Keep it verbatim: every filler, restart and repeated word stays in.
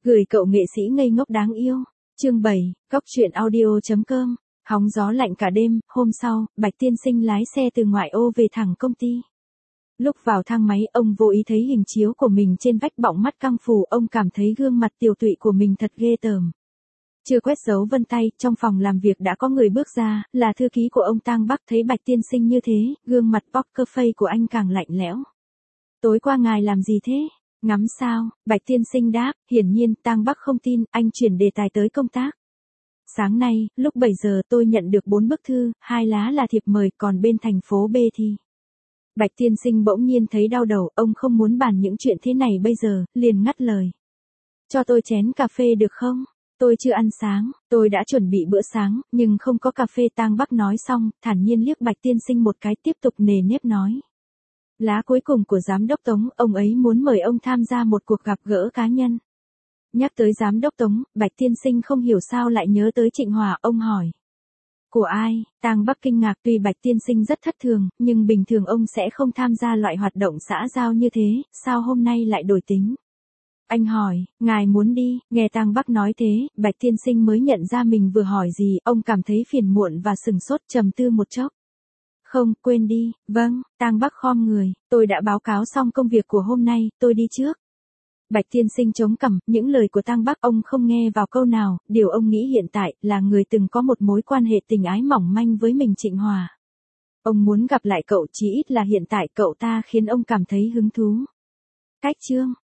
Gửi cậu nghệ sĩ ngây ngốc đáng yêu. Chương bảy, Góc truyện audio chấm com. Hóng gió lạnh cả đêm, hôm sau, Bạch tiên sinh lái xe từ ngoại ô về thẳng công ty. Lúc vào thang máy, ông vô ý thấy hình chiếu của mình trên vách bọng mắt căng phù, ông cảm thấy gương mặt tiều tụy của mình thật ghê tởm. Chưa quét dấu vân tay, trong phòng làm việc đã có người bước ra, là thư ký của ông Tang Bắc. Thấy Bạch tiên sinh như thế, gương mặt poker face của anh càng lạnh lẽo. Tối qua ngài làm gì thế? Ngắm sao? Bạch tiên sinh đáp. Hiển nhiên Tang Bắc không tin, anh chuyển đề tài tới công tác. Sáng nay, lúc bảy giờ tôi nhận được bốn bức thư, hai lá là thiệp mời, còn bên thành phố B thì... Bạch tiên sinh bỗng nhiên thấy đau đầu, ông không muốn bàn những chuyện thế này bây giờ, liền ngắt lời. Cho tôi chén cà phê được không? Tôi chưa ăn sáng, tôi đã chuẩn bị bữa sáng, nhưng không có cà phê. Tang Bắc nói xong, thản nhiên liếc Bạch tiên sinh một cái, tiếp tục nề nếp nói. Lá cuối cùng của giám đốc Tống, ông ấy muốn mời ông tham gia một cuộc gặp gỡ cá nhân. Nhắc tới giám đốc Tống, Bạch tiên sinh không hiểu sao lại nhớ tới Trịnh Hòa, ông hỏi. Của ai? Tang Bắc kinh ngạc, tuy Bạch tiên sinh rất thất thường, nhưng bình thường ông sẽ không tham gia loại hoạt động xã giao như thế, sao hôm nay lại đổi tính? Anh hỏi, ngài muốn đi? Nghe Tang Bắc nói thế, Bạch tiên sinh mới nhận ra mình vừa hỏi gì, ông cảm thấy phiền muộn và sừng sốt, trầm tư một chốc. Không, quên đi. Vâng. Tang Bắc khom người, tôi đã báo cáo xong công việc của hôm nay, tôi đi trước. Bạch tiên sinh chống cằm, những lời của Tang Bắc ông không nghe vào câu nào, điều ông nghĩ hiện tại là người từng có một mối quan hệ tình ái mỏng manh với mình Trịnh Hòa. Ông muốn gặp lại cậu, chí ít là hiện tại cậu ta khiến ông cảm thấy hứng thú. Cách chương